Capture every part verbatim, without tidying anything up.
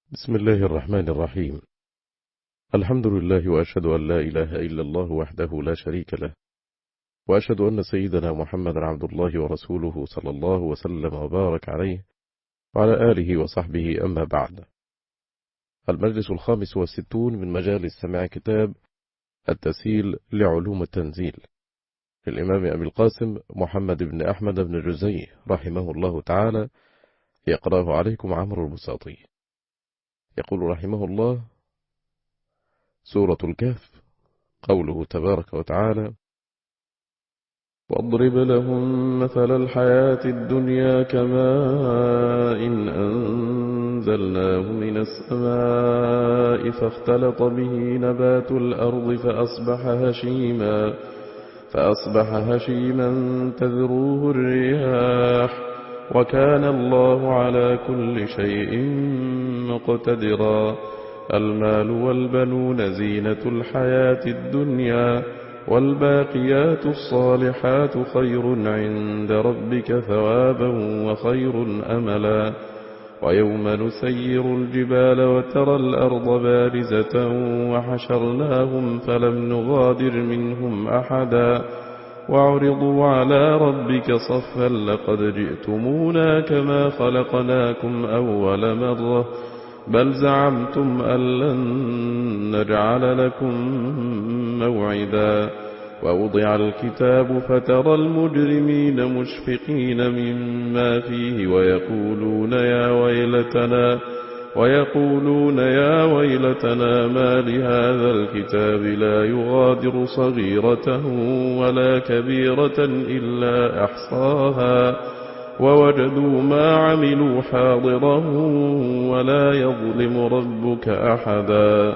بسم الله الرحمن الرحيم. الحمد لله، وأشهد أن لا إله إلا الله وحده لا شريك له، وأشهد أن سيدنا محمد عبد الله ورسوله صلى الله وسلم وبارك عليه وعلى آله وصحبه، أما بعد. المجلس الخامس والستون من مجالس سماع كتاب التسهيل لعلوم التنزيل للإمام أبي القاسم محمد بن أحمد بن جزي رحمه الله تعالى، يقرأه عليكم عمرو البساطي. يقول رحمه الله: سورة الكهف. قوله تبارك وتعالى: واضرب لهم مثل الحياة الدنيا كماء إن أنزلناه من السماء فاختلط به نبات الأرض فأصبح هشيما فأصبح هشيما تذروه الرياح وكان الله على كل شيء مقتدرا. المال والبنون زينة الحياة الدنيا والباقيات الصالحات خير عند ربك ثوابا وخير أملا. ويوم نسير الجبال وترى الأرض بارزة وحشرناهم فلم نغادر منهم أحدا وعرضوا على ربك صفا لقد جئتمونا كما خلقناكم أول مرة بل زعمتم أن لن نجعل لكم موعدا. ووضع الكتاب فترى المجرمين مشفقين مما فيه ويقولون يا ويلتنا ويقولون يا ويلتنا ما لهذا الكتاب لا يغادر صغيرة ولا كبيرة إلا أحصاها ووجدوا ما عملوا حاضرا ولا يظلم ربك أحدا.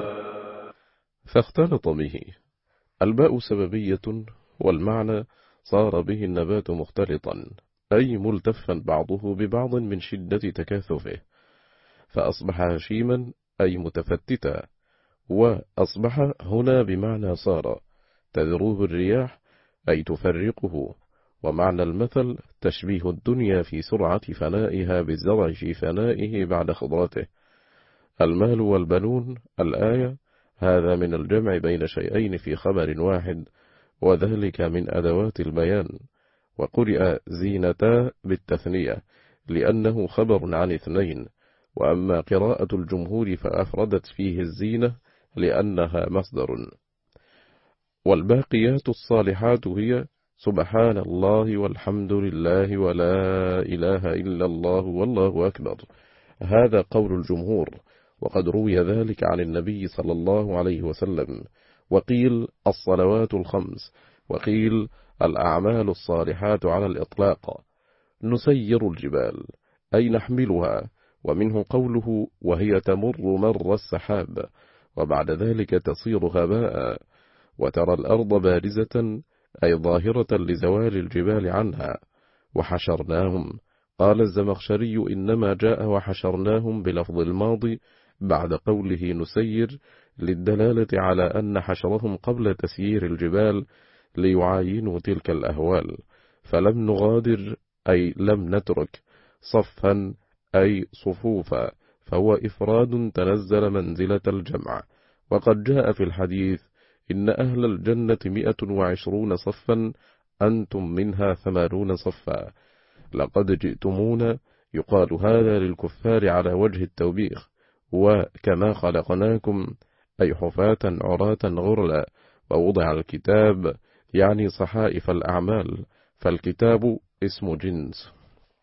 فاختلط به. الباء سببية، والمعنى صار به النبات مختلطا، أي ملتفا بعضه ببعض من شدة تكاثفه. فأصبح هشيما أي متفتتا، وأصبح هنا بمعنى صار. تذروه الرياح أي تفرقه. ومعنى المثل تشبيه الدنيا في سرعة فنائها بالزرع في فنائه بعد خضرته. المال والبنون الآية هذا من الجمع بين شيئين في خبر واحد، وذلك من أدوات البيان. وقرئ زينتا بالتثنية لأنه خبر عن اثنين، وأما قراءة الجمهور فأفردت فيه الزينة لأنها مصدر. والباقيات الصالحات هي سبحان الله والحمد لله ولا إله إلا الله والله أكبر. هذا قول الجمهور، وقد روي ذلك عن النبي صلى الله عليه وسلم. وقيل الصلوات الخمس، وقيل الأعمال الصالحات على الإطلاق. نسير الجبال أي نحملها، ومنه قوله وهي تمر مر السحاب، وبعد ذلك تصير هباء. وترى الأرض بارزة أي ظاهرة لزوال الجبال عنها. وحشرناهم، قال الزمخشري إنما جاء وحشرناهم بلفظ الماضي بعد قوله نسير للدلالة على أن حشرهم قبل تسيير الجبال ليعاينوا تلك الأهوال. فلم نغادر أي لم نترك. صفا أي صفوفا، فهو إفراد تنزل منزلة الجمع. وقد جاء في الحديث إن أهل الجنة مئة وعشرون صفا أنتم منها ثمانون صفا. لقد جئتمونا يقال هذا للكفار على وجه التوبيخ. وكما خلقناكم أي حفاة عراة غرلا. ووضع الكتاب يعني صحائف الأعمال، فالكتاب اسم جنس.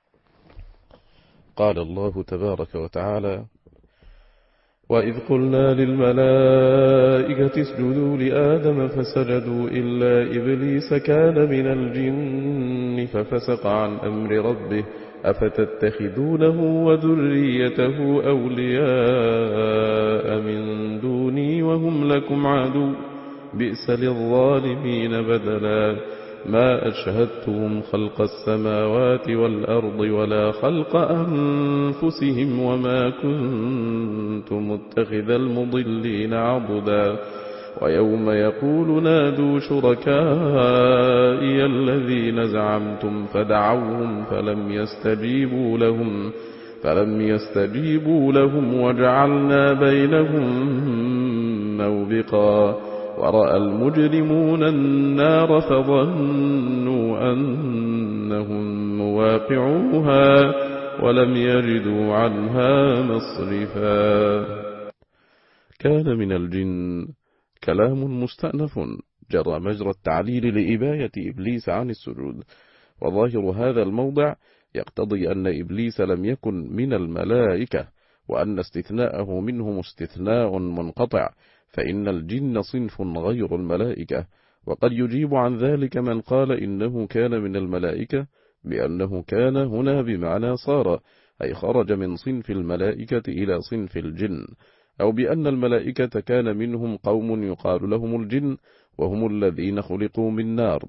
قال الله تبارك وتعالى: وإذ قلنا للملائكة اسجدوا لآدم فسجدوا إلا إبليس كان من الجن ففسق عن أمر ربه أفتتخذونه وذريته أولياء من دوني وهم لكم عدو بئس للظالمين بدلا. ما أشهدتهم خلق السماوات والأرض ولا خلق أنفسهم وما كنت متخذ المضلين عضدا. ويوم يقول نادوا شركائي الذين زعمتم فدعوهم فلم يستجيبوا لهم فلم يستجيبوا لهم وجعلنا بينهم موبقا ورأى المجرمون النار فظنوا أنهم مواقعوها ولم يجدوا عنها مصرفا. كان من الجن كلام مستأنف جرى مجرى التعليل لإباية إبليس عن السجود، وظاهر هذا الموضع يقتضي أن إبليس لم يكن من الملائكة، وأن استثناءه منهم استثناء منقطع، فإن الجن صنف غير الملائكة. وقد يجيب عن ذلك من قال إنه كان من الملائكة بأنه كان هنا بمعنى صار، أي خرج من صنف الملائكة إلى صنف الجن، أو بأن الملائكة كان منهم قوم يقال لهم الجن وهم الذين خلقوا من نار،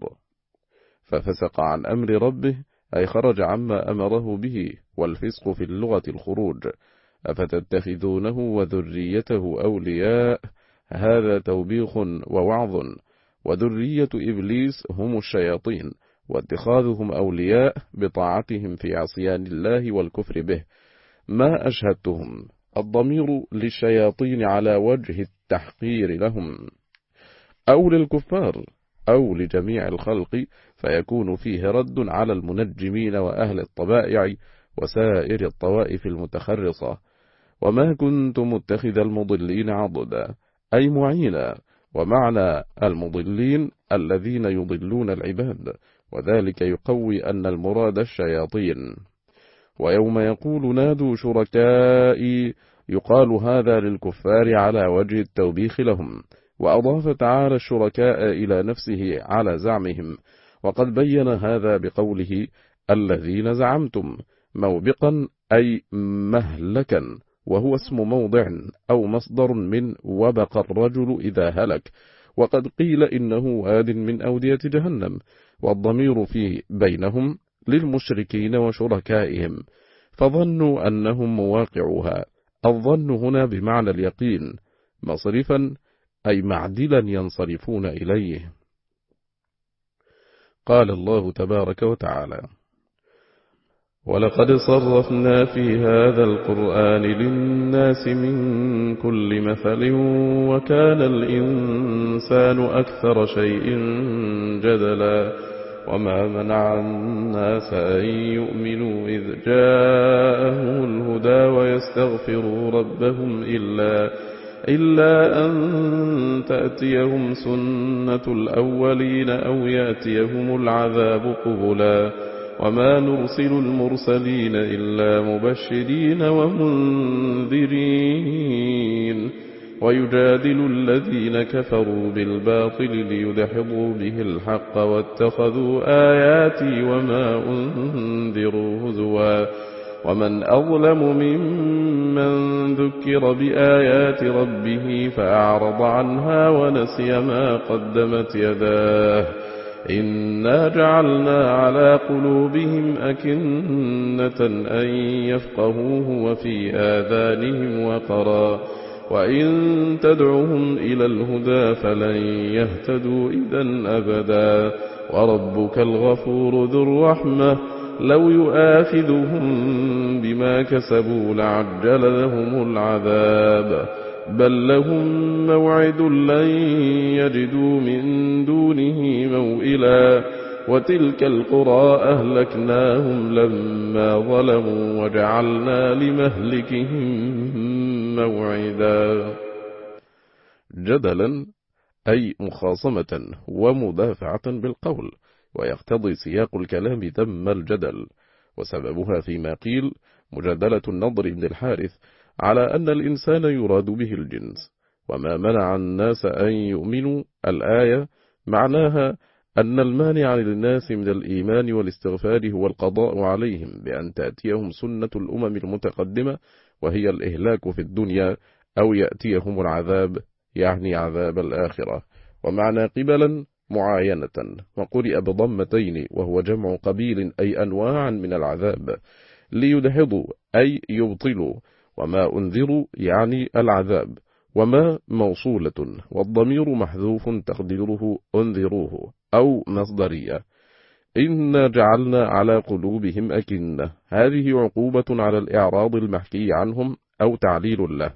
ففسق عن أمر ربه أي خرج عما أمره به، والفسق في اللغة الخروج. أفتتخذونه وذريته أولياء، هذا توبيخ ووعظ. وذرية إبليس هم الشياطين، واتخاذهم أولياء بطاعتهم في عصيان الله والكفر به. ما أشهدتهم، الضمير للشياطين على وجه التحقير لهم، أو للكفار، أو لجميع الخلق، فيكون فيه رد على المنجمين وأهل الطبائع وسائر الطوائف المتخرصة. وما كنت متخذ المضلين عضدا، أي معينا، ومعنى المضلين الذين يضلون العباد، وذلك يقوي أن المراد الشياطين. ويوم يقول نادوا شركائي، يقال هذا للكفار على وجه التوبيخ لهم، وأضاف تعالى الشركاء إلى نفسه على زعمهم، وقد بين هذا بقوله الذين زعمتم، موبقا أي مهلكا، وهو اسم موضع أو مصدر من وبق الرجل إذا هلك، وقد قيل إنه واد من أودية جهنم، والضمير فيه بينهم للمشركين وشركائهم، فظنوا أنهم مواقعوها. الظن هنا بمعنى اليقين، مصرفا أي معدلا ينصرفون إليه. قال الله تبارك وتعالى: ولقد صرفنا في هذا القرآن للناس من كل مثل وكان الإنسان أكثر شيء جدلا وما منع الناس أن يؤمنوا إذ جاءهم الهدى ويستغفروا ربهم إلا إلا أن تأتيهم سنة الأولين أو يأتيهم العذاب قبلا وما نرسل المرسلين إلا مبشرين ومنذرين ويجادل الذين كفروا بالباطل ليدحضوا به الحق واتخذوا آياتي وما أنذروا هزوا ومن أظلم ممن ذكر بآيات ربه فأعرض عنها ونسي ما قدمت يداه إنا جعلنا على قلوبهم أكنة أن يفقهوه وفي آذانهم وقرا وإن تدعهم إلى الهدى فلن يهتدوا إذن أبدا وربك الغفور ذو الرحمة لو يؤاخذهم بما كسبوا لعجل لهم العذاب بل لهم موعد لن يجدوا من دونه موئلا وتلك القرى أهلكناهم لما ظلموا وجعلنا لمهلكهم موعدا. جدلا أي مخاصمة ومدافعة بالقول، ويقتضي سياق الكلام ذم الجدل، وسببها فيما قيل مجادلة النضر بن الحارث على أن الإنسان يراد به الجنس. وما منع الناس أن يؤمنوا الآية معناها أن المانع للناس من الإيمان والاستغفار هو القضاء عليهم بأن تأتيهم سنة الأمم المتقدمة وهي الإهلاك في الدنيا أو يأتيهم العذاب يعني عذاب الآخرة. ومعنى قبلا معاينة، وقرئ بضمتين وهو جمع قبيل أي أنواعا من العذاب، ليدحضوا أي يبطلوا، وما أنذروا يعني العذاب، وما موصولة والضمير محذوف تقديره أنذروه أو مصدرية. إنا جعلنا على قلوبهم أكنة، هذه عقوبة على الإعراض المحكي عنهم أو تعليل له.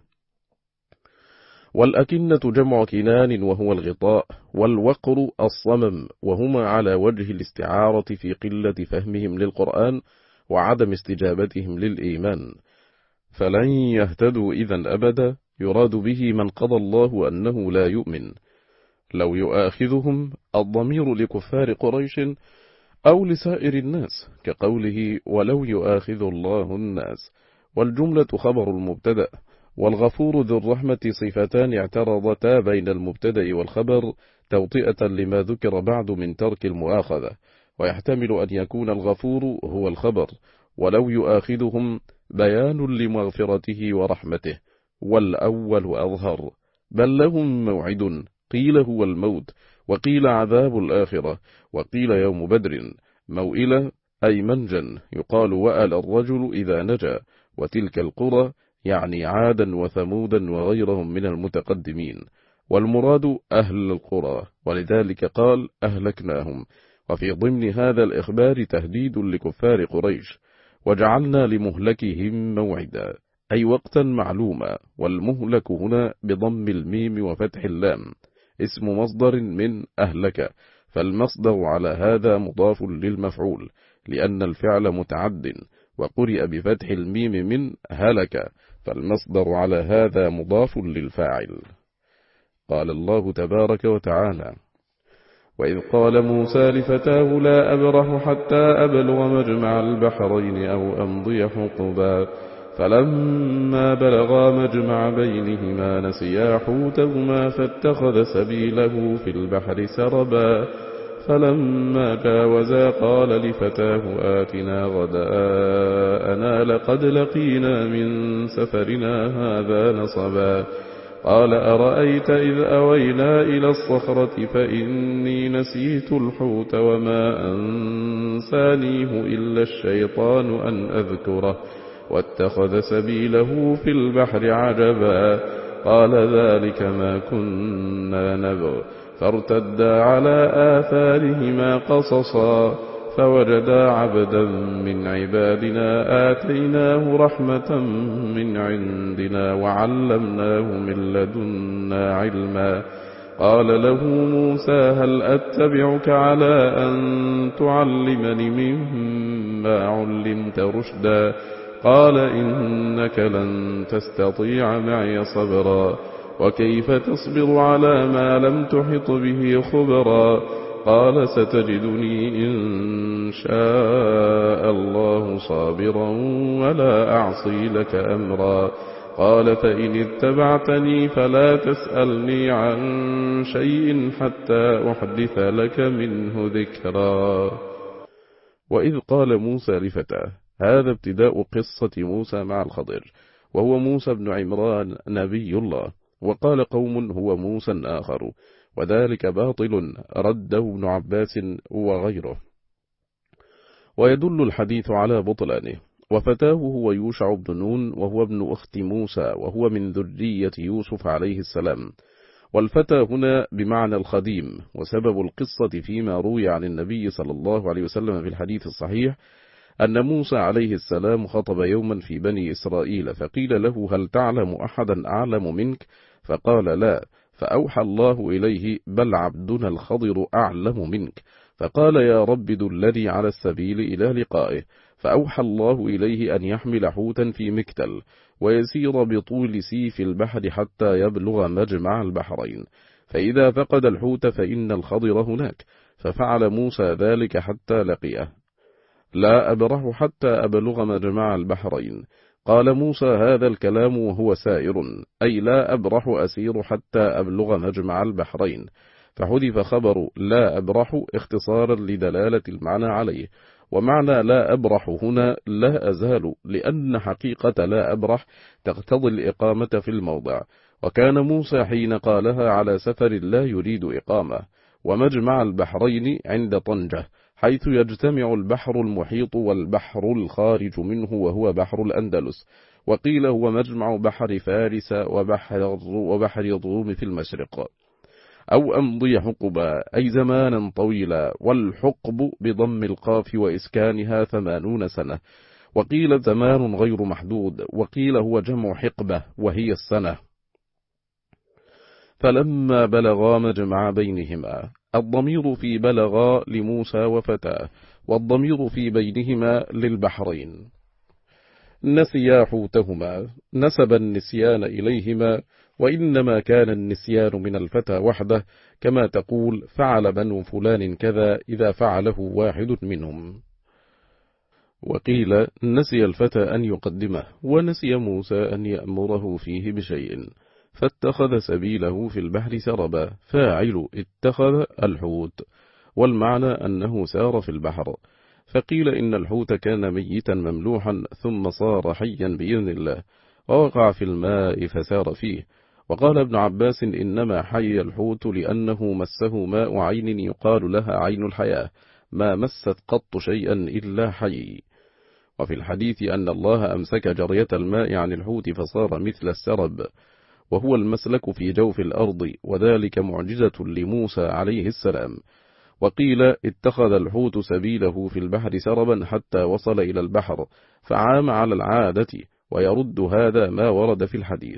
والأكنة جمع كنان وهو الغطاء، والوقر الصمم، وهما على وجه الاستعارة في قلة فهمهم للقرآن وعدم استجابتهم للإيمان، فلن يهتدوا إذن أبدا. يراد به من قضى الله أنه لا يؤمن. لو يؤاخذهم الضمير لكفار قريش أو لسائر الناس، كقوله ولو يؤاخذ الله الناس، والجملة خبر المبتدأ. والغفور ذو الرحمة صفتان اعترضتا بين المبتدأ والخبر توطئة لما ذكر بعد من ترك المؤاخذة، ويحتمل أن يكون الغفور هو الخبر، ولو يؤاخذهم بيان لمغفرته ورحمته، والأول أظهر. بل لهم موعد، قيل هو الموت، وقيل عذاب الآخرة، وقيل يوم بدر. موئلة أي منجا، يقال وأل الرجل إذا نجا. وتلك القرى يعني عادا وثمودا وغيرهم من المتقدمين، والمراد أهل القرى، ولذلك قال أهلكناهم. وفي ضمن هذا الإخبار تهديد لكفار قريش. وجعلنا لمهلكهم موعدا أي وقتا معلوما، والمهلك هنا بضم الميم وفتح اللام اسم مصدر من أهلك، فالمصدر على هذا مضاف للمفعول لأن الفعل متعد، وقرئ بفتح الميم من هلك، فالمصدر على هذا مضاف للفاعل. قال الله تبارك وتعالى: وإذ قال موسى لفتاه لا أبرح حتى أبلغ مجمع البحرين أو أمضي حقبا، فلما بلغا مجمع بينهما نسيا حوتهما فاتخذ سبيله في البحر سربا، فلما جاوزا قال لفتاه آتنا غداءنا لقد لقينا من سفرنا هذا نصبا، قال أرأيت إذ أوينا إلى الصخرة فإني نسيت الحوت وما أنسانيه إلا الشيطان أن أذكره واتخذ سبيله في البحر عجبا، قال ذلك ما كنا نبغ، فارتدا على آثارهما قصصا، فوجدا عبدا من عبادنا آتيناه رحمة من عندنا وعلمناه من لدنا علما، قال له موسى هل أتبعك على أن تعلمني مما علمت رشدا، قال إنك لن تستطيع معي صبرا، وكيف تصبر على ما لم تحط به خبرا، قال ستجدني إن شاء الله صابرا ولا أعصي لك أمرا، قال فإن اتبعتني فلا تسألني عن شيء حتى أحدث لك منه ذكرا. وإذ قال موسى لفتاه، هذا ابتداء قصة موسى مع الخضر، وهو موسى بن عمران نبي الله. وقال قوم هو موسى آخر، وذلك باطل رده ابن عباس وغيره، ويدل الحديث على بطلانه. وفتاه هو يوشع بن نون، وهو ابن أخت موسى، وهو من ذرية يوسف عليه السلام. والفتى هنا بمعنى الخديم. وسبب القصة فيما روي عن النبي صلى الله عليه وسلم في الحديث الصحيح أن موسى عليه السلام خطب يوما في بني إسرائيل، فقيل له هل تعلم أحدا أعلم منك؟ فقال لا، فأوحى الله إليه بل عبدنا الخضر أعلم منك، فقال يا رب دلني على السبيل إلى لقائه، فأوحى الله إليه أن يحمل حوتا في مكتل ويسير بطول سيف البحر حتى يبلغ مجمع البحرين، فإذا فقد الحوت فإن الخضر هناك، ففعل موسى ذلك حتى لقيه. لا أبرح حتى أبلغ مجمع البحرين. قال موسى هذا الكلام وهو سائر، أي لا أبرح أسير حتى أبلغ مجمع البحرين، فحذف خبر لا أبرح اختصارا لدلالة المعنى عليه. ومعنى لا أبرح هنا لا أزال، لأن حقيقة لا أبرح تقتضي الإقامة في الموضع، وكان موسى حين قالها على سفر لا يريد إقامة. ومجمع البحرين عند طنجة، حيث يجتمع البحر المحيط والبحر الخارج منه وهو بحر الأندلس، وقيل هو مجمع بحر فارس وبحر, وبحر الروم في المشرق. أو أمضي حقبا أي زمانا طويلا، والحقب بضم القاف وإسكانها ثمانون سنة، وقيل زمان غير محدود، وقيل هو جمع حقبة وهي السنة. فلما بلغا مجمع بينهما، الضمير في بلغا لموسى وفتاه، والضمير في بينهما للبحرين. نسيا حوتهما، نسب النسيان إليهما، وإنما كان النسيان من الفتى وحده، كما تقول فعل بنو فلان كذا إذا فعله واحد منهم. وقيل نسي الفتى أن يقدمه، ونسي موسى أن يأمره فيه بشيء، فاتخذ سبيله في البحر سربا، فاعل اتخذ الحوت، والمعنى أنه سار في البحر. فقيل إن الحوت كان ميتا مملوحا ثم صار حيا بإذن الله، ووقع في الماء فسار فيه. وقال ابن عباس إنما حي الحوت لأنه مسه ماء عين يقال لها عين الحياة، ما مست قط شيئا إلا حي. وفي الحديث أن الله أمسك جرية الماء عن الحوت فصار مثل السرب، وهو المسلك في جوف الأرض، وذلك معجزة لموسى عليه السلام. وقيل اتخذ الحوت سبيله في البحر سربا حتى وصل إلى البحر، فعام على العادة، ويرد هذا ما ورد في الحديث.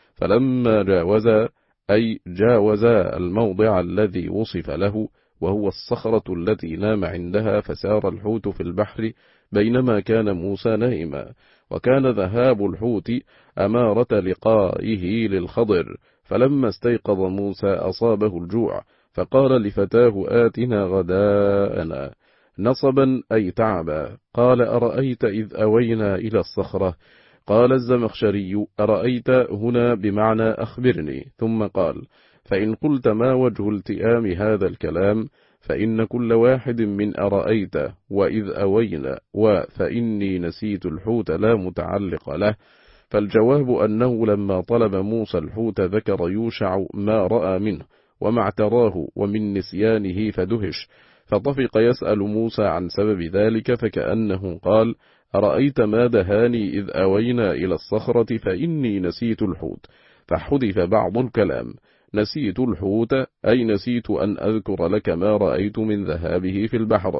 فلما جاوزا أي جاوزا الموضع الذي وصف له، وهو الصخرة التي نام عندها، فسار الحوت في البحر بينما كان موسى نائما. وكان ذهاب الحوت أمارة لقائه للخضر، فلما استيقظ موسى أصابه الجوع، فقال لفتاه آتنا غداءنا، نصبا أي تعبا. قال أرأيت إذ أوينا إلى الصخرة؟ قال الزمخشري أرأيت هنا بمعنى أخبرني، ثم قال فإن قلت ما وجه التئام هذا الكلام، فإن كل واحد من أرأيت وإذ أوينا وفإني نسيت الحوت لا متعلق له. فالجواب أنه لما طلب موسى الحوت ذكر يوشع ما رأى منه وما اعتراه ومن نسيانه فدهش، فطفق يسأل موسى عن سبب ذلك، فكأنه قال أرأيت ما دهاني إذ أوينا إلى الصخرة فإني نسيت الحوت، فحذف بعض الكلام. نسيت الحوت أي نسيت أن أذكر لك ما رأيت من ذهابه في البحر،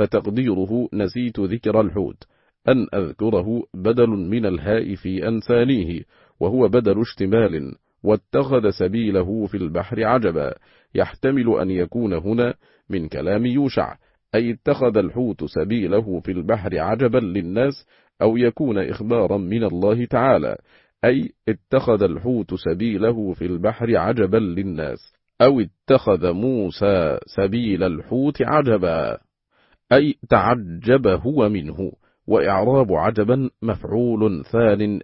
فتقديره نسيت ذكر الحوت. أن أذكره بدل من الهاء في أنسانيه، وهو بدل اشتمال. واتخذ سبيله في البحر عجبا، يحتمل أن يكون هنا من كلام يوشع، أي اتخذ الحوت سبيله في البحر عجبا للناس، أو يكون إخبارا من الله تعالى، أي اتخذ الحوت سبيله في البحر عجبا للناس، أو اتخذ موسى سبيل الحوت عجبا، أي تعجب هو منه. وإعراب عجبا مفعول ثان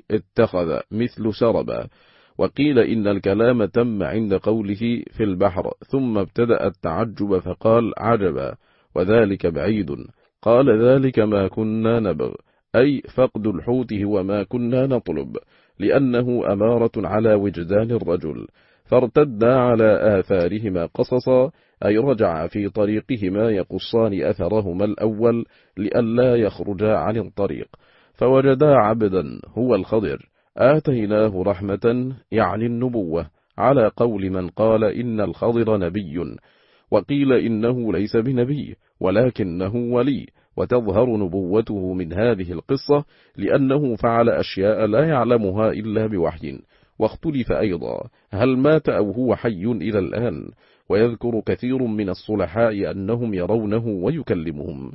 لاتخذ مثل سربا. وقيل إن الكلام تم عند قوله في البحر، ثم ابتدأ التعجب فقال عجبا، وذلك بعيد. قال ذلك ما كنا نبغ، أي فقد الحوت هو ما كنا نطلب، لأنه أمارة على وجدان الرجل. فارتدا على آثارهما قصصا، أي رجع في طريقهما يقصان أثرهما الأول لئلا يخرجا عن الطريق، فوجدا عبدا هو الخضر آتيناه رحمة يعني النبوة، على قول من قال إن الخضر نبي، وقيل إنه ليس بنبي ولكنه ولي، وتظهر نبوته من هذه القصة لأنه فعل أشياء لا يعلمها إلا بوحي. واختلف أيضا هل مات أو هو حي إلى الآن، ويذكر كثير من الصلحاء أنهم يرونه ويكلمهم.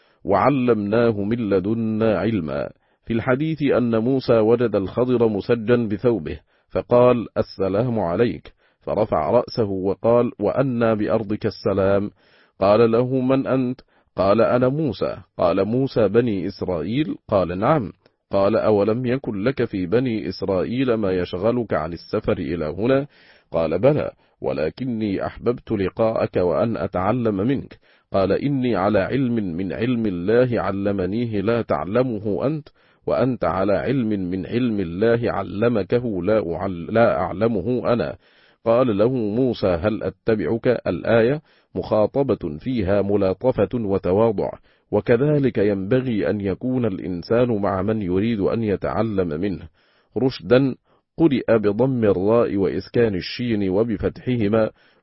وعلمناه من لدنا علما. في الحديث أن موسى وجد الخضر مسجا بثوبه، فقال السلام عليك، فرفع رأسه وقال وأنى بأرضك السلام؟ قال له من أنت؟ قال أنا موسى. قال موسى بني إسرائيل؟ قال نعم. قال أولم يكن لك في بني إسرائيل ما يشغلك عن السفر إلى هنا؟ قال بلى، ولكني أحببت لقاءك وأن أتعلم منك. قال إني على علم من علم الله علمنيه لا تعلمه أنت، وأنت على علم من علم الله علمكه لا, لا أعلمه أنا. قال له موسى هل أتبعك؟ الآية مخاطبة فيها ملاطفة وتواضع، وكذلك ينبغي أن يكون الإنسان مع من يريد أن يتعلم منه. رشدا قرئ بضم الراء وإسكان الشين وبفتحهما،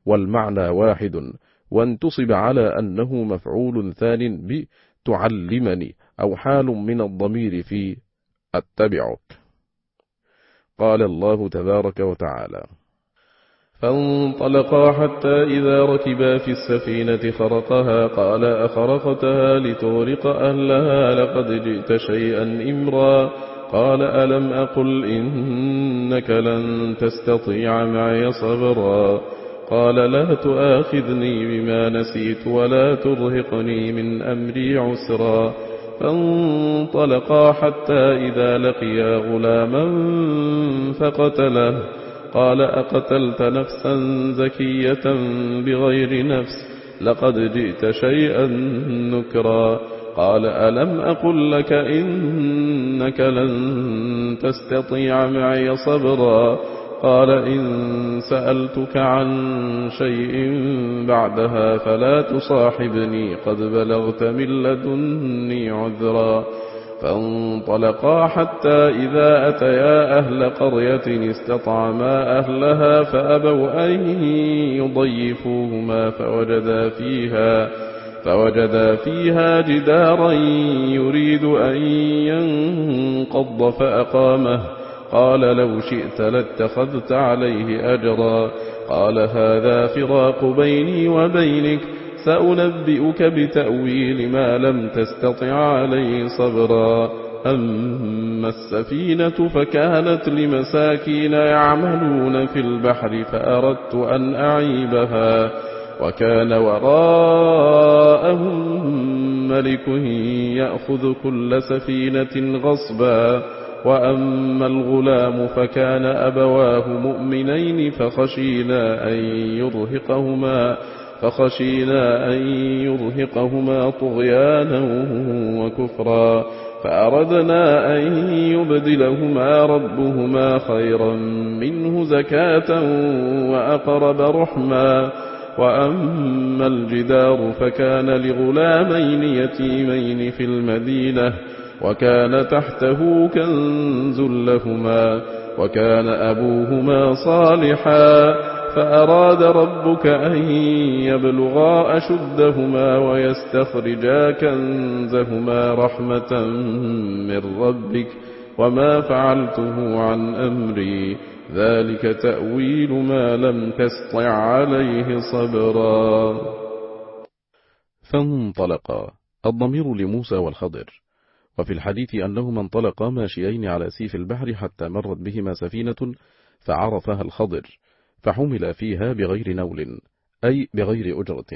والمعنى واحد، وانتصب على أنه مفعول ثان بتعلمني، أو حال من الضمير في أتبعك. قال الله تبارك وتعالى: فانطلقا حتى إذا ركبا في السفينة خرقها قال أخرقتها لتغرق أهلها لقد جئت شيئا إمرا. قال ألم أقل إنك لن تستطيع معي صبرا. قال لا تؤاخذني بما نسيت ولا ترهقني من أمري عسرا. فانطلقا حتى إذا لقيا غلاما فقتله. قال أقتلت نفسا زكية بغير نفس لقد جئت شيئا نكرا. قال ألم أقل لك إنك لن تستطيع معي صبرا. قال إن سألتك عن شيء بعدها فلا تصاحبني قد بلغت من لدني عذرا. فانطلقا حتى إذا أتيا أهل قرية استطعما أهلها فأبوا أن يضيفوهما فوجدا فيها, فوجدا فيها جدارا يريد أن ينقض فأقامه. قال لو شئت لاتخذت عليه أجرا. قال هذا فراق بيني وبينك سأنبئك بتأويل ما لم تستطع عليه صبرا. أما السفينة فكانت لمساكين يعملون في البحر فأردت أن أعيبها وكان وراءهم ملك يأخذ كل سفينة غصبا. وأما الغلام فكان أبواه مؤمنين فخشينا أن يرهقهما فخشينا أن يرهقهما طغيانا وكفرا. فأردنا أن يبدلهما ربهما خيرا منه زكاة وأقرب رحما. وأما الجدار فكان لغلامين يتيمين في المدينة وكان تحته كنز لهما وكان أبوهما صالحا. فأراد ربك أن يبلغا أشدهما ويستخرجا كنزهما رحمة من ربك وما فعلته عن أمري ذلك تأويل ما لم تستطع عليه صبرا. فانطلقا الضمير لموسى والخضر. وفي الحديث أنهما انطلقا ماشيين على سيف البحر حتى مرت بهما سفينة فعرفها الخضر فحمل فيها بغير نول أي بغير أجرة.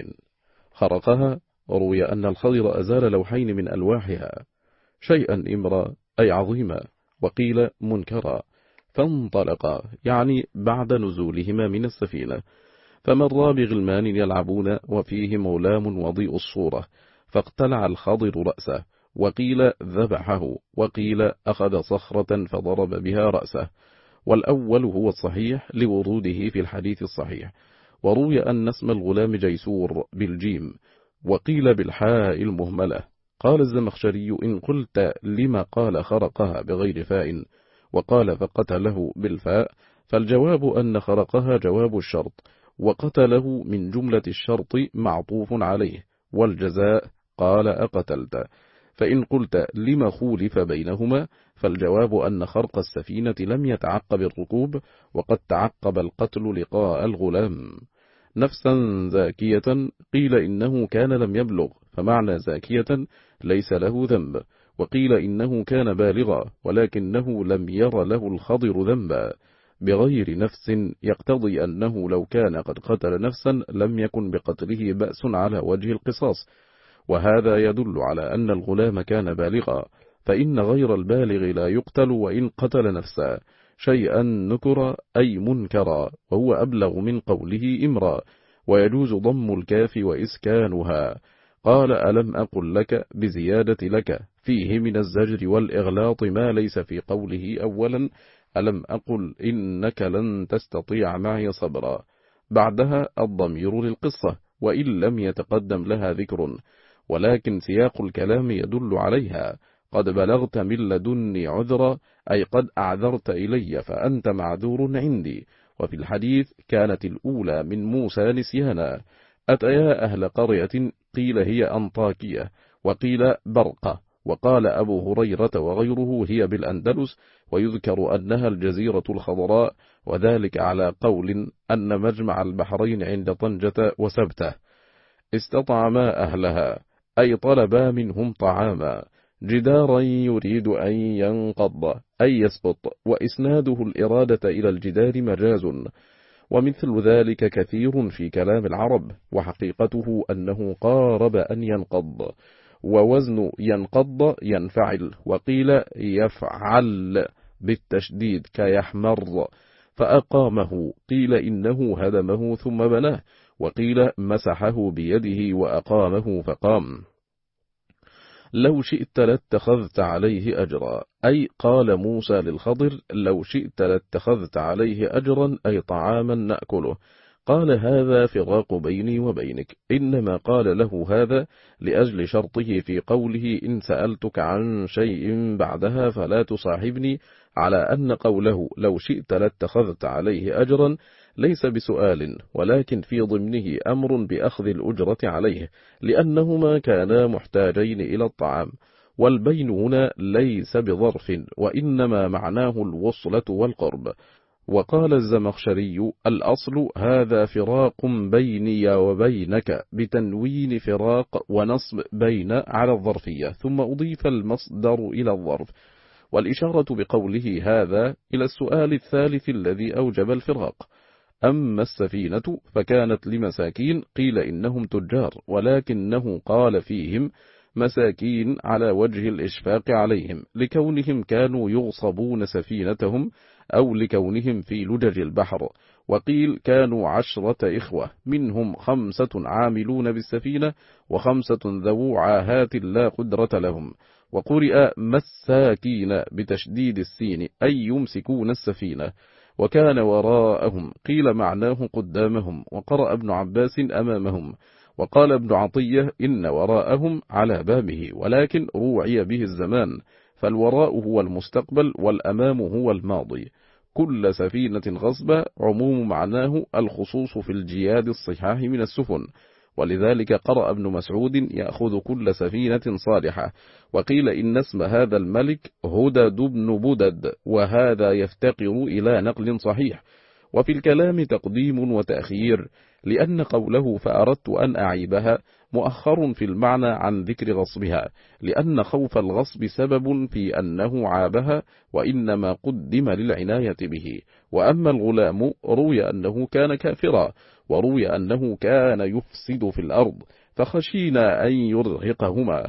خرقها روي أن الخضر أزال لوحين من ألواحها شيئا إمرا أي عظيما وقيل منكرا. فانطلقا يعني بعد نزولهما من السفينة فمر بغلمان يلعبون وفيهم غلام وضيء الصورة فاقتلع الخضر رأسه وقيل ذبحه وقيل أخذ صخرة فضرب بها رأسه. والأول هو الصحيح لوروده في الحديث الصحيح. وروي أن اسم الغلام جيسور بالجيم وقيل بالحاء المهملة. قال الزمخشري إن قلت لما قال خرقها بغير فاء وقال فقتله بالفاء فالجواب أن خرقها جواب الشرط وقتله من جملة الشرط معطوف عليه والجزاء قال أقتلت. فإن قلت لما خولف بينهما فالجواب أن خرق السفينة لم يتعقب الركوب وقد تعقب القتل لقاء الغلام. نفسا زاكية قيل إنه كان لم يبلغ فمعنى زاكية ليس له ذنب وقيل إنه كان بالغا ولكنه لم ير له الخضر ذنبا. بغير نفس يقتضي أنه لو كان قد قتل نفسا لم يكن بقتله بأس على وجه القصاص. وهذا يدل على أن الغلام كان بالغا فإن غير البالغ لا يقتل وإن قتل نفسا شيئا نكر أي منكرا وهو أبلغ من قوله إمرا ويجوز ضم الكاف وإسكانها. قال ألم أقل لك بزيادة لك فيه من الزجر والإغلاط ما ليس في قوله أولا ألم أقل إنك لن تستطيع معي صبرا. بعدها الضمير للقصة وإن لم يتقدم لها ذكر ولكن سياق الكلام يدل عليها. قد بلغت من لدني عذرا أي قد أعذرت إلي فأنت معذور عندي وفي الحديث كانت الأولى من موسى نسيانا. أتيا أهل قرية قيل هي أنطاكية وقيل برقة، وقال أبو هريرة وغيره هي بالأندلس، ويذكر أنها الجزيرة الخضراء، وذلك على قول أن مجمع البحرين عند طنجة وسبته. استطعما أهلها أي طلبا منهم طعاما، جدارا يريد أن ينقض أي يسقط، وإسناده الإرادة إلى الجدار مجاز، ومثل ذلك كثير في كلام العرب، وحقيقته أنه قارب أن ينقض، ووزن ينقض ينفعل، وقيل يفعل بالتشديد كيحمر، فأقامه قيل إنه هدمه ثم بناه، وقيل مسحه بيده وأقامه فقام. لو شئت لاتخذت عليه أجرا، أي قال موسى للخضر لو شئت لاتخذت عليه أجرا أي طعاما نأكله. قال هذا فراق بيني وبينك، إنما قال له هذا لأجل شرطه في قوله إن سألتك عن شيء بعدها فلا تصاحبني، على أن قوله لو شئت لاتخذت عليه أجرا ليس بسؤال، ولكن في ضمنه أمر بأخذ الأجرة عليه، لأنهما كانا محتاجين إلى الطعام، والبين هنا ليس بظرف، وإنما معناه الوصلة والقرب. وقال الزمخشري الأصل هذا فراق بيني وبينك بتنوين فراق ونصب بين على الظرفية، ثم أضيف المصدر إلى الظرف، والإشارة بقوله هذا إلى السؤال الثالث الذي أوجب الفراق. أما السفينة فكانت لمساكين قيل إنهم تجار، ولكنه قال فيهم مساكين على وجه الإشفاق عليهم، لكونهم كانوا يغصبون سفينتهم أو لكونهم في لجج البحر. وقيل كانوا عشرة إخوة، منهم خمسة عاملون بالسفينة وخمسة ذو عاهات لا قدرة لهم. وقرئ مساكين بتشديد السين أي يمسكون السفينة. وكان وراءهم قيل معناه قدامهم، وقرأ ابن عباس أمامهم. وقال ابن عطية إن وراءهم على بابه، ولكن روعي به الزمان، فالوراء هو المستقبل والأمام هو الماضي. كل سفينة غصبة عموم معناه الخصوص في الجياد الصحاح من السفن، ولذلك قرأ ابن مسعود يأخذ كل سفينة صالحة. وقيل إن اسم هذا الملك هدد بن بدد، وهذا يفتقر إلى نقل صحيح. وفي الكلام تقديم وتأخير، لأن قوله فأردت أن أعيبها مؤخر في المعنى عن ذكر غصبها، لأن خوف الغصب سبب في أنه عابها، وإنما قدم للعناية به. وأما الغلام روي أنه كان كافرا، وروي أنه كان يفسد في الأرض، فخشينا أن يرهقهما.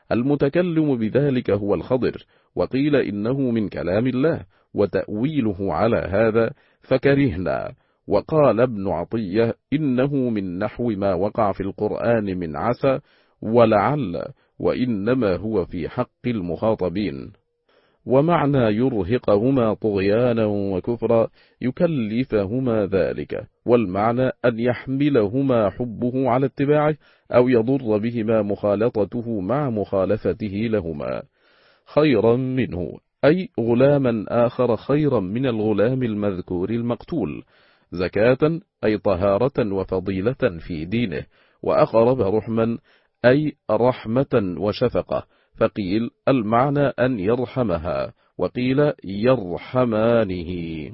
المتكلم بذلك هو الخضر، وقيل إنه من كلام الله، وتأويله على هذا فكرهنا. وقال ابن عطية إنه من نحو ما وقع في القرآن من عسى ولعل، وإنما هو في حق المخاطبين. ومعنى يرهقهما طغيانا وكفرا يكلفهما ذلك، والمعنى أن يحملهما حبه على اتباعه أو يضر بهما مخالطته مع مخالفته لهما. خيرا منه أي غلاما آخر خيرا من الغلام المذكور المقتول. زكاة أي طهارة وفضيلة في دينه. وأقرب رحما أي رحمة وشفقة، فقيل المعنى أن يرحمها، وقيل يرحمانه.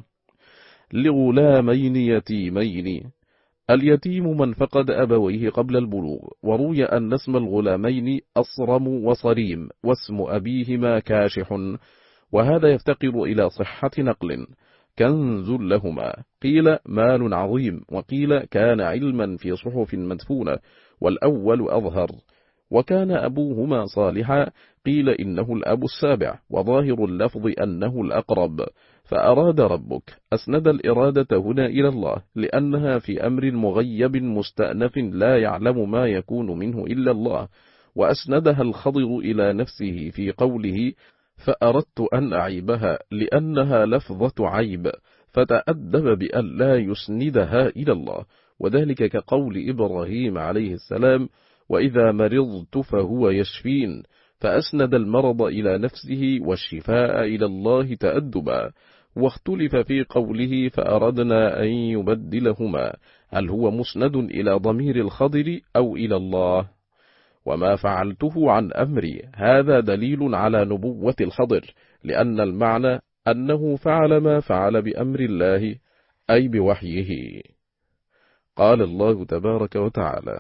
لغلامين يتيمين. اليتيم من فقد أبويه قبل البلوغ، وروي أن اسم الغلامين أصرم وصريم، واسم أبيهما كاشح، وهذا يفتقر إلى صحة نقل. كنز لهما قيل مال عظيم، وقيل كان علما في صحف مدفونة، والأول أظهر. وكان أبوهما صالحا قيل إنه الأب السابع، وظاهر اللفظ أنه الأقرب. فأراد ربك أسند الإرادة هنا إلى الله، لأنها في أمر مغيب مستأنف لا يعلم ما يكون منه إلا الله. وأسندها الخضر إلى نفسه في قوله فأردت أن أعيبها، لأنها لفظة عيب، فتأدب بأن لا يسندها إلى الله، وذلك كقول إبراهيم عليه السلام وإذا مرضت فهو يشفين، فأسند المرض إلى نفسه والشفاء إلى الله تأدبا. واختلف في قوله فأردنا أن يبدلهما، هل هو مسند إلى ضمير الخضر أو إلى الله؟ وما فعلته عن أمري، هذا دليل على نبوة الخضر، لأن المعنى أنه فعل ما فعل بأمر الله أي بوحيه. قال الله تبارك وتعالى: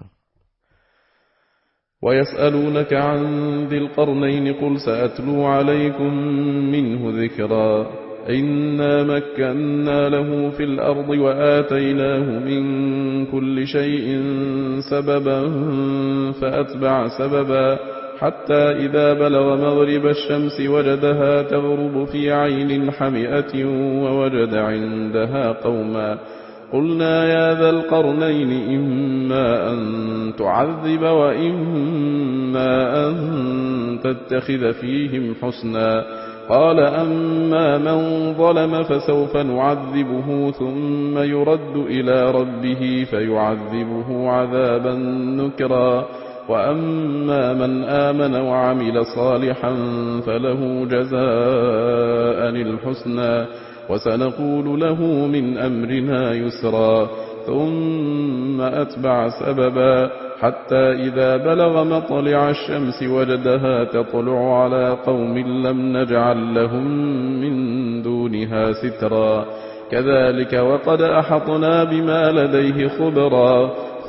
ويسألونك عن ذي القرنين قل سأتلو عليكم منه ذكرا إنا مكنا له في الأرض وآتيناه من كل شيء سببا فأتبع سببا حتى إذا بلغ مغرب الشمس وجدها تغرب في عين حمئة ووجد عندها قوما قلنا يا ذا القرنين إما أن تعذب وإما أن تتخذ فيهم حسنا قال أما من ظلم فسوف نعذبه ثم يرد إلى ربه فيعذبه عذابا نكرا وأما من آمن وعمل صالحا فله جزاء الحسنى وسنقول له من أمرنا يسرا ثم أتبع سببا حتى إذا بلغ مطلع الشمس وجدها تطلع على قوم لم نجعل لهم من دونها سترا كذلك وقد أحطنا بما لديه خبرا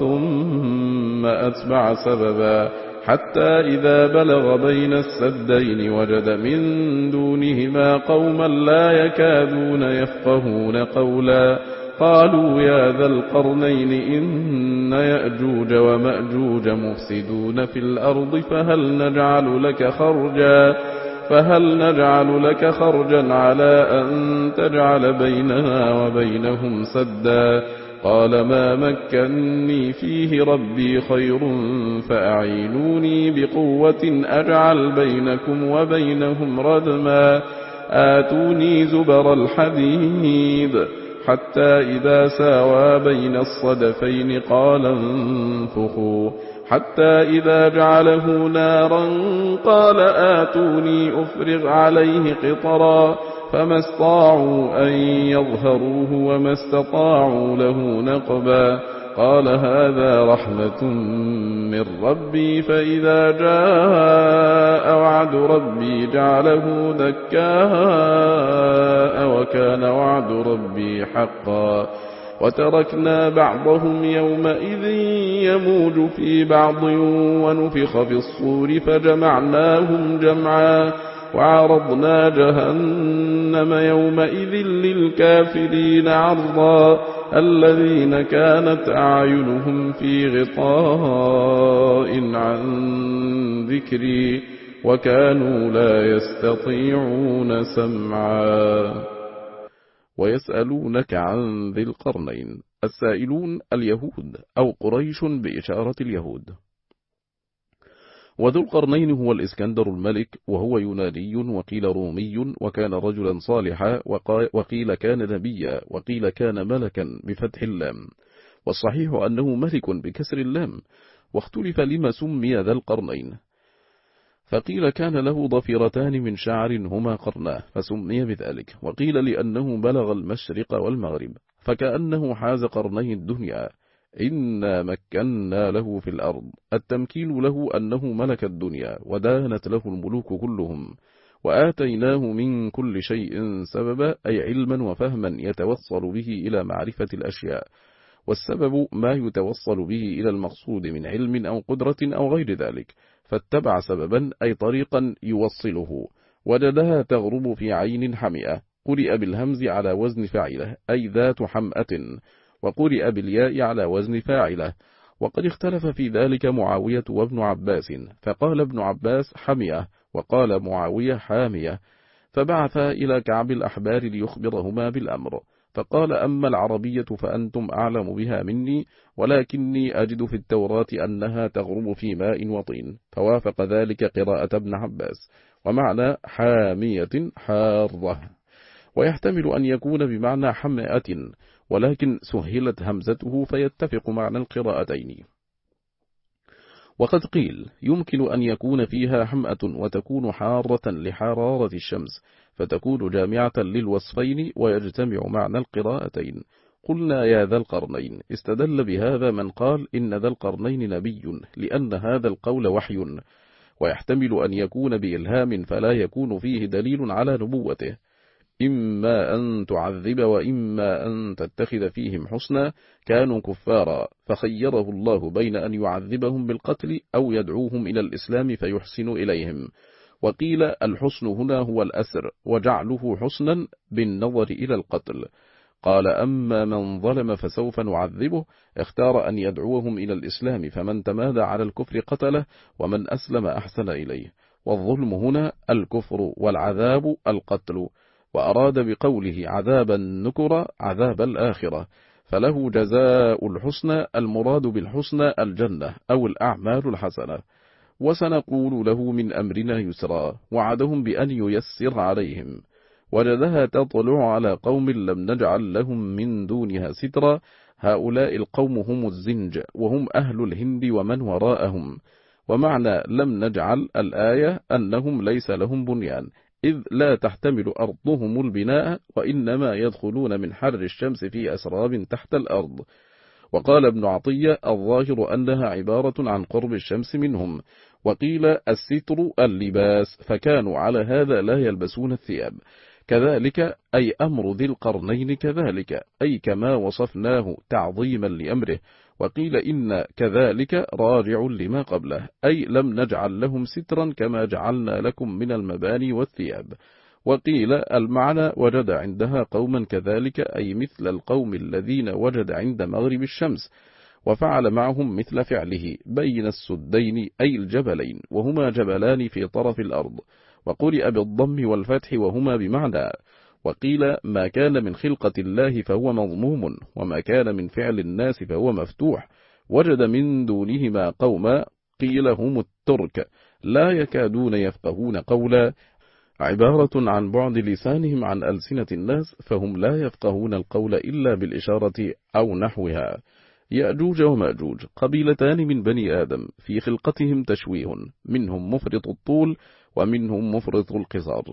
ثم أتبع سببا حتى إذا بلغ بين السدين وجد من دونهما قوما لا يكادون يفقهون قولا قالوا يا ذا القرنين إن يأجوج ومأجوج مفسدون في الأرض فهل نجعل لك خرجا فهل نجعل لك خرجا على أن تجعل بيننا وبينهم سدا قال ما مكنني فيه ربي خير فأعينوني بقوة أجعل بينكم وبينهم ردما آتوني زبر الحديد حتى إذا ساوى بين الصدفين قال انفخوا حتى إذا جعله نارا قال آتوني أفرغ عليه قطرا فما استطاعوا أن يظهروه وما استطاعوا له نقبا قال هذا رحمة من ربي فإذا جاء وعد ربي جعله دكاء وكان وعد ربي حقا وتركنا بعضهم يومئذ يموج في بعض ونفخ في الصور فجمعناهم جمعا وعرضنا جهنم يومئذ للكافرين عرضا الذين كانت أعينهم في غطاء عن ذكري وكانوا لا يستطيعون سمعا. ويسألونك عن ذي القرنين، السائلون اليهود أو قريش بإشارة اليهود. وذو القرنين هو الإسكندر الملك، وهو يوناني وقيل رومي، وكان رجلا صالحا وقيل كان نبيا وقيل كان ملكا بفتح اللام، والصحيح أنه ملك بكسر اللام، واختلف لما سمي ذا القرنين، فقيل كان له ضفيرتان من شعر هما قرناه فسمي بذلك، وقيل لأنه بلغ المشرق والمغرب فكأنه حاز قرني الدنيا. إنا مكنا له في الأرض، التمكين له أنه ملك الدنيا ودانت له الملوك كلهم، وآتيناه من كل شيء سببا أي علما وفهما يتوصل به إلى معرفة الأشياء، والسبب ما يتوصل به إلى المقصود من علم أو قدرة أو غير ذلك، فاتبع سببا أي طريقا يوصله. وجدها تغرب في عين حمئة، قرئ بالهمز على وزن فاعله أي ذات حمأة، وقرئ بالياء على وزن فاعله. وقد اختلف في ذلك معاوية وابن عباس، فقال ابن عباس حمئة وقال معاوية حامية، فبعث إلى كعب الأحبار ليخبرهما بالأمر، فقال أما العربية فأنتم أعلم بها مني، ولكني أجد في التوراة أنها تغرب في ماء وطين، فوافق ذلك قراءة ابن عباس، ومعنى حامية حارة، ويحتمل أن يكون بمعنى حمئة، ولكن سهلت همزته فيتفق معنى القراءتين. وقد قيل يمكن أن يكون فيها حمأة وتكون حارة لحرارة الشمس، فتكون جامعة للوصفين ويجتمع معنى القراءتين. قلنا يا ذا القرنين. استدل بهذا من قال إن ذا القرنين نبي، لأن هذا القول وحي، ويحتمل أن يكون بإلهام فلا يكون فيه دليل على نبوته، إما أن تعذب وإما أن تتخذ فيهم حسنا. كانوا كفارا فخيره الله بين أن يعذبهم بالقتل أو يدعوهم إلى الإسلام فيحسن إليهم. وقيل الحسن هنا هو الأسر، وجعله حسنا بالنظر إلى القتل. قال أما من ظلم فسوف نعذبه، اختار أن يدعوهم إلى الإسلام، فمن تمادى على الكفر قتله، ومن أسلم أحسن إليه. والظلم هنا الكفر، والعذاب القتل. وأراد بقوله عذاب النكر عذاب الآخرة، فله جزاء الحسنى، المراد بالحسنى الجنة أو الأعمال الحسنة. وسنقول له من أمرنا يسرا، وعدهم بأن ييسر عليهم. وجدها تطلع على قوم لم نجعل لهم من دونها سترا. هؤلاء القوم هم الزنج، وهم أهل الهند ومن وراءهم. ومعنى لم نجعل الآية أنهم ليس لهم بنيان، إذ لا تحتمل أرضهم البناء، وإنما يدخلون من حر الشمس في أسراب تحت الأرض. وقال ابن عطية الظاهر أنها عبارة عن قرب الشمس منهم. وقيل الستر اللباس، فكانوا على هذا لا يلبسون الثياب. كذلك أي أمر ذي القرنين كذلك، أي كما وصفناه تعظيما لأمره. وقيل إن كذلك راجع لما قبله، أي لم نجعل لهم سترا كما جعلنا لكم من المباني والثياب. وقيل المعنى وجد عندها قوما كذلك، أي مثل القوم الذين وجد عند مغرب الشمس، وفعل معهم مثل فعله بين السدين أي الجبلين، وهما جبلان في طرف الأرض. وقرئ بالضم والفتح وهما بمعنى. وقيل ما كان من خلقة الله فهو مضموم، وما كان من فعل الناس فهو مفتوح. وجد من دونهما قوما، قيل هم الترك، لا يكادون يفقهون قولا، عبارة عن بعد لسانهم عن ألسنة الناس، فهم لا يفقهون القول إلا بالإشارة أو نحوها. يأجوج ومأجوج قبيلتان من بني آدم، في خلقتهم تشويه، منهم مفرط الطول ومنهم مفرط القصار.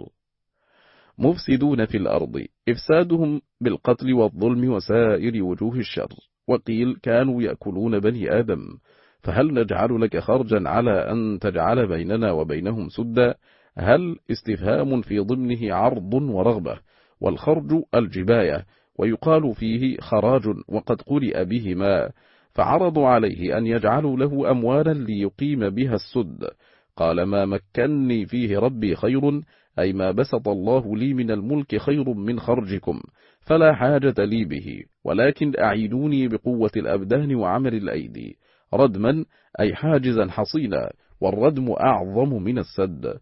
مفسدون في الأرض، إفسادهم بالقتل والظلم وسائر وجوه الشر. وقيل كانوا يأكلون بني آدم، فهل نجعل لك خرجا على أن تجعل بيننا وبينهم سدا؟ هل استفهام في ضمنه عرض ورغبة، والخرج الجباية، ويقال فيه خراج، وقد قرئ بهما. فعرضوا عليه أن يجعلوا له أموالا ليقيم بها السد. قال ما مكنني فيه ربي خير، أي ما بسط الله لي من الملك خير من خرجكم، فلا حاجة لي به، ولكن أعيدوني بقوة الأبدان وعمل الأيدي. ردما أي حاجزا حصينا، والردم أعظم من السد.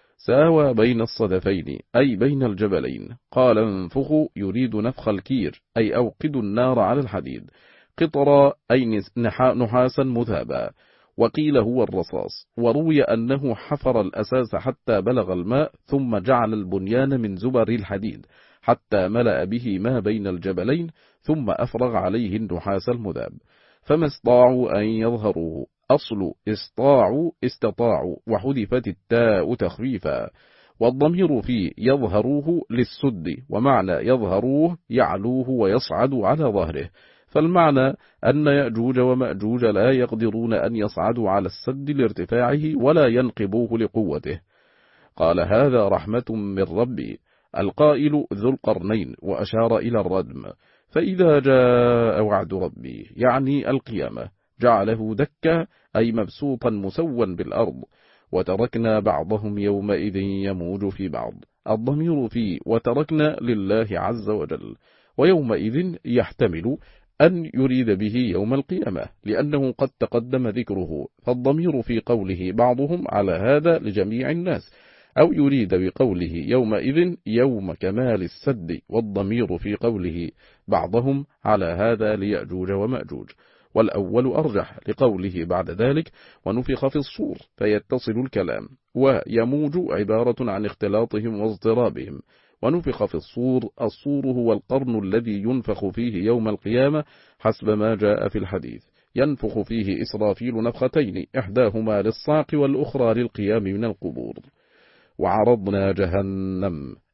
ساوى بين الصدفين، أي بين الجبلين. قال انفخوا يريد نفخ الكير، أي أوقدوا النار على الحديد. قطرا أي نحاسا مذهبا. وقيل هو الرصاص. وروي أنه حفر الأساس حتى بلغ الماء، ثم جعل البنيان من زبر الحديد حتى ملأ به ما بين الجبلين، ثم أفرغ عليه النحاس المذاب، فما استطاعوا أن يظهروه. أصل استطاعوا استطاعوا، وحذفت التاء تخفيفا. والضمير في يظهروه للسد، ومعنى يظهروه يعلوه ويصعد على ظهره. فالمعنى أن يأجوج ومأجوج لا يقدرون أن يصعدوا على السد لارتفاعه ولا ينقبوه لقوته. قال هذا رحمة من ربي. القائل ذو القرنين، وأشار إلى الردم. فإذا جاء وعد ربي يعني القيامة، جعله دكا، أي مبسوطا مسوا بالأرض. وتركنا بعضهم يومئذ يموج في بعض. الضمير في وتركنا لله عز وجل، ويومئذ يحتمل أن يريد به يوم القيامة، لأنه قد تقدم ذكره، فالضمير في قوله بعضهم على هذا لجميع الناس، أو يريد بقوله يومئذ يوم كمال السد، والضمير في قوله بعضهم على هذا ليأجوج ومأجوج. والأول أرجح لقوله بعد ذلك ونفخ في الصور فيتصل الكلام، ويموج عبارة عن اختلاطهم واضطرابهم. ونفخ في الصور، الصور هو القرن الذي ينفخ فيه يوم القيامة حسب ما جاء في الحديث. ينفخ فيه إسرافيل نفختين، إحداهما للصاق والأخرى للقيام من القبور. وعرضنا جهنم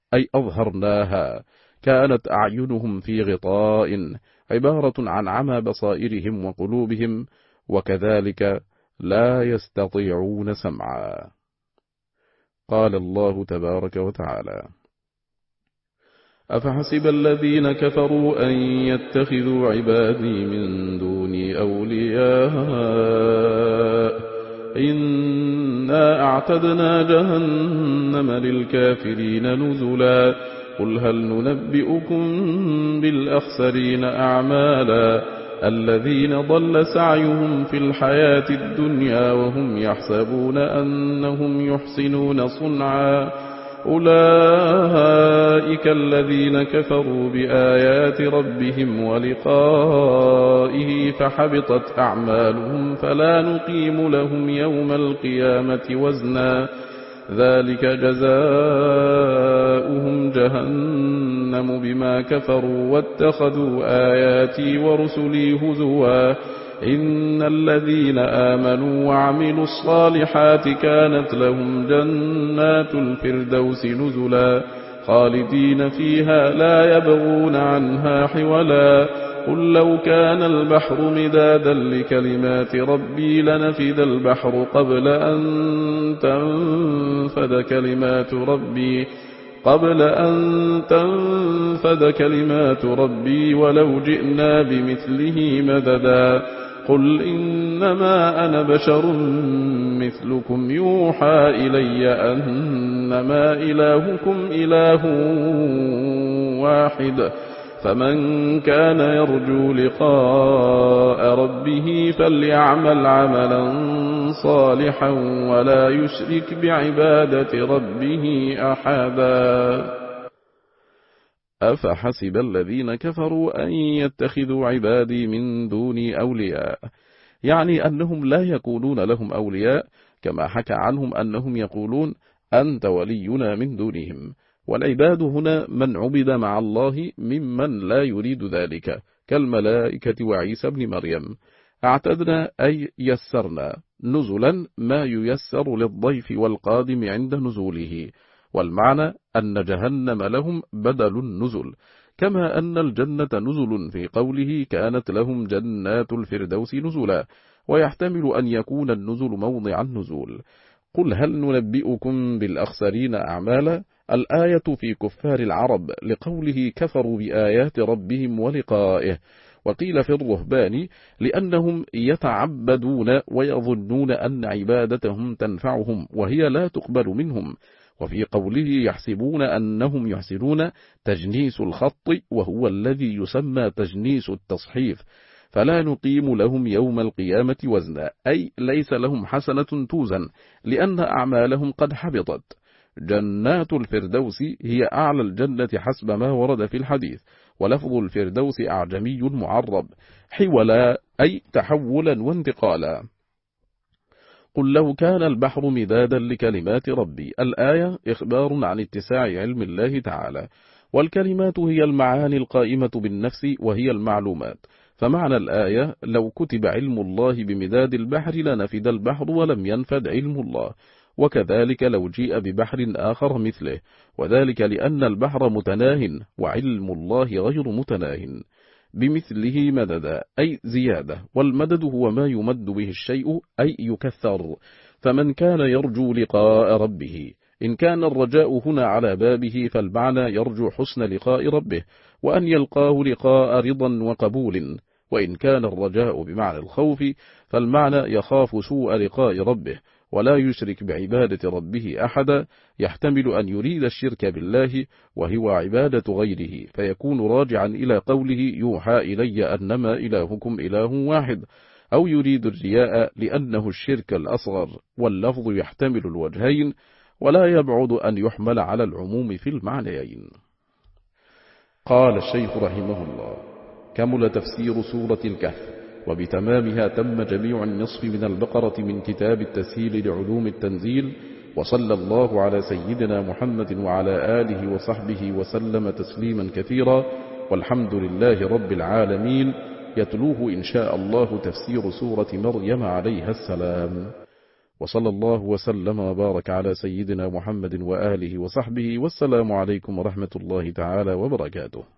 أي أظهرناها، كانت أعينهم في غطاء، عبارة عن عمى بصائرهم وقلوبهم، وكذلك لا يستطيعون سمعا. قال الله تبارك وتعالى: أفحسب الذين كفروا أن يتخذوا عبادي من دوني أولياء إنا أعتدنا جهنم للكافرين نزلا قل هل ننبئكم بالأخسرين أعمالا الذين ضل سعيهم في الحياة الدنيا وهم يحسبون أنهم يحسنون صنعا أولئك الذين كفروا بآيات ربهم ولقائه فحبطت أعمالهم فلا نقيم لهم يوم القيامة وزنا ذلك جزاؤهم جهنم بما كفروا واتخذوا آياتي ورسلي هزوا إن الذين آمنوا وعملوا الصالحات كانت لهم جنات الفردوس نزلا خالدين فيها لا يبغون عنها حولا قل لو كان البحر مدادا لكلمات ربي لنفد البحر قبل أن تنفد كلمات ربي قبل أن تنفد كلمات ربي ولو جئنا بمثله مددا قل إنما أنا بشر مثلكم يوحى إلي أنما إلهكم إله واحد فمن كان يرجو لقاء ربه فليعمل عملا صالحا ولا يشرك بعبادة ربه أحدا. أفحسب الذين كفروا أن يتخذوا عبادي من دوني أولياء، يعني أنهم لا يكونون لهم أولياء كما حكى عنهم أنهم يقولون أنت ولينا من دونهم. والعباد هنا من عبد مع الله ممن لا يريد ذلك كالملائكة وعيسى بن مريم. اعتدنا أي يسرنا نزلا ما ييسر للضيف والقادم عند نزوله، والمعنى أن جهنم لهم بدل النزل، كما أن الجنة نزل في قوله كانت لهم جنات الفردوس نزلا، ويحتمل أن يكون النزل موضع النزول. قل هل ننبئكم بالأخسرين أعمالا؟ الآية في كفار العرب لقوله كفروا بآيات ربهم ولقائه، وقيل في الرهبان لأنهم يتعبدون ويظنون أن عبادتهم تنفعهم وهي لا تقبل منهم، وفي قوله يحسبون أنهم يحسنون تجنيس الخط وهو الذي يسمى تجنيس التصحيف، فلا نقيم لهم يوم القيامة وزنا، أي ليس لهم حسنة توزن لأن أعمالهم قد حبطت. جنات الفردوس هي أعلى الجنة حسب ما ورد في الحديث، ولفظ الفردوس أعجمي معرب، حولا أي تحولا وانتقالا. قل لو كان البحر مدادا لكلمات ربي، الآية إخبار عن اتساع علم الله تعالى، والكلمات هي المعاني القائمة بالنفس وهي المعلومات، فمعنى الآية لو كتب علم الله بمداد البحر لنفد البحر ولم ينفد علم الله، وكذلك لو جيء ببحر آخر مثله، وذلك لأن البحر متناه وعلم الله غير متناه. بمثله مددا أي زيادة، والمدد هو ما يمد به الشيء أي يكثر، فمن كان يرجو لقاء ربه، إن كان الرجاء هنا على بابه فالمعنى يرجو حسن لقاء ربه وأن يلقاه لقاء رضا وقبول، وإن كان الرجاء بمعنى الخوف فالمعنى يخاف سوء لقاء ربه ولا يشرك بعبادة ربه أحدا، يحتمل أن يريد الشرك بالله وهو عبادة غيره، فيكون راجعا إلى قوله يوحى إلي أنما إلهكم إله واحد، أو يريد الرياء لأنه الشرك الأصغر، واللفظ يحتمل الوجهين ولا يبعد أن يحمل على العموم في المعنيين. قال الشيخ رحمه الله: كمل تفسير سورة الكهف، وبتمامها تم جميع النصف من البقرة من كتاب التسهيل لعلوم التنزيل، وصلى الله على سيدنا محمد وعلى آله وصحبه وسلم تسليما كثيرا، والحمد لله رب العالمين. يتلوه إن شاء الله تفسير سورة مريم عليها السلام. وصلى الله وسلم وبارك على سيدنا محمد وآله وصحبه، والسلام عليكم ورحمة الله تعالى وبركاته.